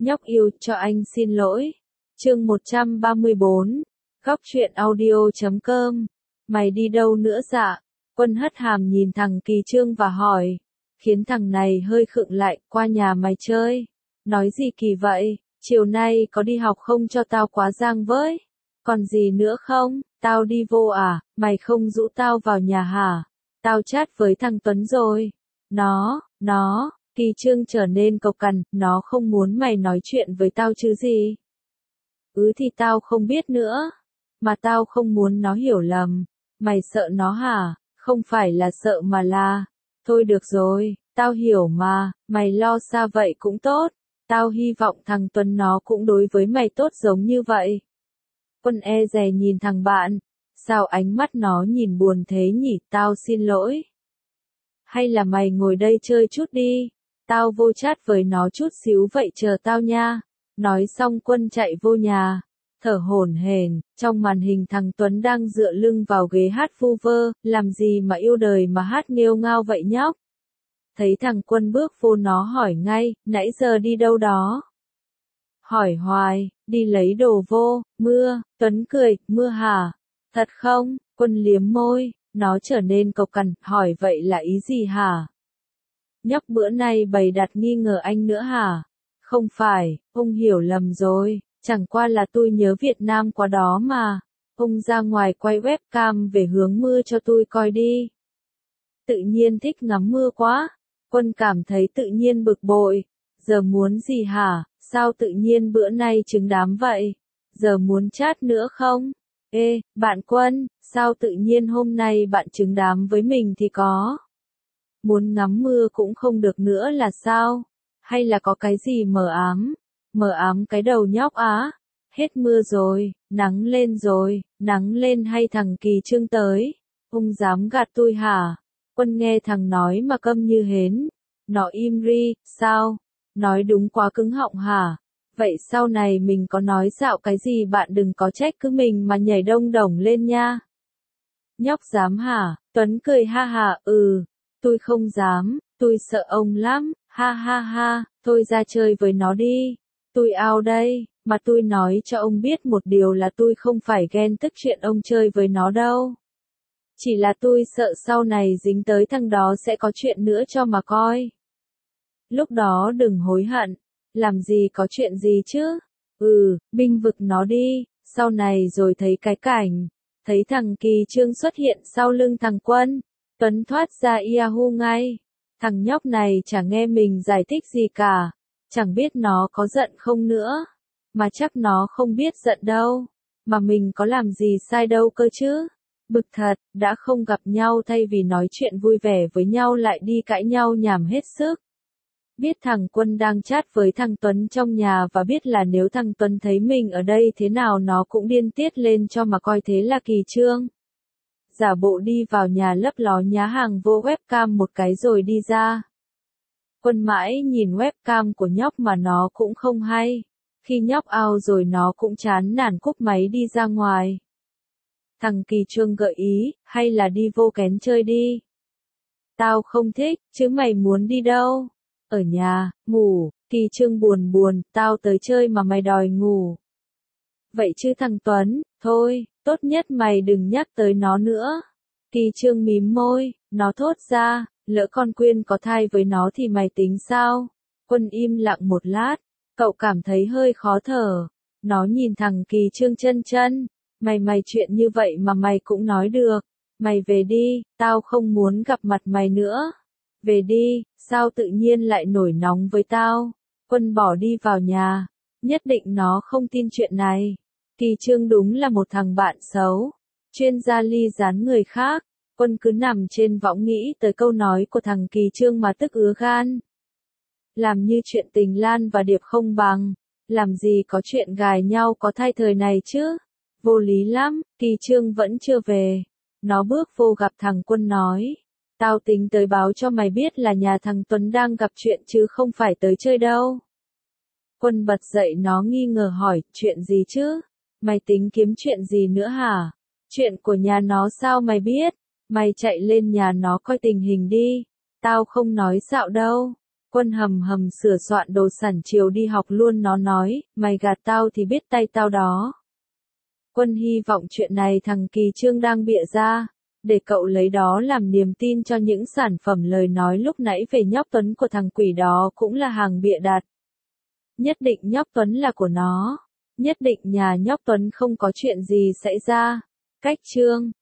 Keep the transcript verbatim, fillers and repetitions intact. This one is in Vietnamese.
Nhóc yêu, cho anh xin lỗi. Chương một trăm ba mươi bốn. Góc truyện audio chấm com. Mày đi đâu nữa dạ? Quân hất hàm nhìn thằng Kỳ Trương và hỏi. Khiến thằng này hơi khựng lại, qua nhà mày chơi. Nói gì kỳ vậy? Chiều nay có đi học không cho tao quá giang với? Còn gì nữa không? Tao đi vô à? Mày không rủ tao vào nhà hả? Tao chat với thằng Tuấn rồi. Nó, nó, Kỳ Trương trở nên cộc cằn, nó không muốn mày nói chuyện với tao chứ gì? Ừ thì tao không biết nữa. Mà tao không muốn nó hiểu lầm. Mày sợ nó hả? Không phải là sợ mà là... Thôi được rồi, tao hiểu mà, mày lo xa vậy cũng tốt. Tao hy vọng thằng Tuấn nó cũng đối với mày tốt giống như vậy. Quân e dè nhìn thằng bạn. Sao ánh mắt nó nhìn buồn thế nhỉ? Tao xin lỗi. Hay là mày ngồi đây chơi chút đi. Tao vô chat với nó chút xíu vậy chờ tao nha. Nói xong Quân chạy vô nhà. Thở hổn hển, trong màn hình thằng Tuấn đang dựa lưng vào ghế hát vu vơ, làm gì mà yêu đời mà hát nghêu ngao vậy nhóc. Thấy thằng Quân bước vô nó hỏi ngay, nãy giờ đi đâu đó? Hỏi hoài, đi lấy đồ vô, mưa, Tuấn cười, mưa hả? Thật không? Quân liếm môi, nó trở nên cộc cằn, hỏi vậy là ý gì hả? Nhóc bữa nay bày đặt nghi ngờ anh nữa hả? Không phải, ông hiểu lầm rồi. Chẳng qua là tôi nhớ Việt Nam quá đó mà. Ông ra ngoài quay webcam về hướng mưa cho tôi coi đi. Tự nhiên thích ngắm mưa quá. Quân cảm thấy tự nhiên bực bội. Giờ muốn gì hả? Sao tự nhiên bữa nay trứng đám vậy? Giờ muốn chat nữa không? Ê, bạn Quân, sao tự nhiên hôm nay bạn trứng đám với mình thì có? Muốn ngắm mưa cũng không được nữa là sao? Hay là có cái gì mờ ám? Mờ ám cái đầu nhóc á. Hết mưa rồi, nắng lên rồi, nắng lên hay thằng Kỳ Trương tới. Ông dám gạt tôi hả? Quân nghe thằng nói mà câm như hến. Nó im ri, sao? Nói đúng quá cứng họng hả? Vậy sau này mình có nói dạo cái gì bạn đừng có trách cứ mình mà nhảy đông đồng lên nha. Nhóc dám hả? Tuấn cười ha ha, ừ. Tôi không dám, tôi sợ ông lắm, ha ha ha, thôi ra chơi với nó đi. Tôi ao đây, mà tôi nói cho ông biết một điều là tôi không phải ghen tức chuyện ông chơi với nó đâu. Chỉ là tôi sợ sau này dính tới thằng đó sẽ có chuyện nữa cho mà coi. Lúc đó đừng hối hận, làm gì có chuyện gì chứ. Ừ, binh vực nó đi, sau này rồi thấy cái cảnh. Thấy thằng Kỳ Trương xuất hiện sau lưng thằng Quân. Tuấn thoát ra Yahoo ngay. Thằng nhóc này chẳng nghe mình giải thích gì cả. Chẳng biết nó có giận không nữa. Mà chắc nó không biết giận đâu. Mà mình có làm gì sai đâu cơ chứ. Bực thật, đã không gặp nhau thay vì nói chuyện vui vẻ với nhau lại đi cãi nhau nhảm hết sức. Biết thằng Quân đang chat với thằng Tuấn trong nhà và biết là nếu thằng Tuấn thấy mình ở đây thế nào nó cũng điên tiết lên cho mà coi thế là Kỳ Trương. Giả bộ đi vào nhà lấp ló nhá hàng vô webcam một cái rồi đi ra. Quân mãi nhìn webcam của nhóc mà nó cũng không hay. Khi nhóc out rồi nó cũng chán nản cúp máy đi ra ngoài. Thằng Kỳ Trương gợi ý, hay là đi vô kén chơi đi. Tao không thích, chứ mày muốn đi đâu? Ở nhà, ngủ. Kỳ Trương buồn buồn, tao tới chơi mà mày đòi ngủ. Vậy chứ thằng Tuấn, thôi, tốt nhất mày đừng nhắc tới nó nữa. Kỳ Trương mím môi, nó thốt ra, lỡ con Quyên có thai với nó thì mày tính sao? Quân im lặng một lát, cậu cảm thấy hơi khó thở. Nó nhìn thằng Kỳ Trương chân chân, mày mày chuyện như vậy mà mày cũng nói được. Mày về đi, tao không muốn gặp mặt mày nữa. Về đi, sao tự nhiên lại nổi nóng với tao? Quân bỏ đi vào nhà, nhất định nó không tin chuyện này. Kỳ Trương đúng là một thằng bạn xấu, chuyên gia ly gián người khác. Quân cứ nằm trên võng nghĩ tới câu nói của thằng Kỳ Trương mà tức ứa gan. Làm như chuyện tình Lan và Điệp không bằng, làm gì có chuyện gài nhau có thai thời này chứ. Vô lý lắm, Kỳ Trương vẫn chưa về. Nó bước vô gặp thằng Quân nói, tao tính tới báo cho mày biết là nhà thằng Tuấn đang gặp chuyện chứ không phải tới chơi đâu. Quân bật dậy, nó nghi ngờ hỏi, chuyện gì chứ? Mày tính kiếm chuyện gì nữa hả? Chuyện của nhà nó sao mày biết? Mày chạy lên nhà nó coi tình hình đi. Tao không nói xạo đâu. Quân hầm hầm sửa soạn đồ sẵn chiều đi học luôn, nó nói, mày gạt tao thì biết tay tao đó. Quân hy vọng chuyện này thằng Kỳ Trương đang bịa ra, để cậu lấy đó làm niềm tin cho những sản phẩm lời nói lúc nãy về nhóc Tuấn của thằng quỷ đó cũng là hàng bịa đặt. Nhất định nhóc Tuấn là của nó. Nhất định nhà nhóc Tuấn không có chuyện gì xảy ra. Cách Trương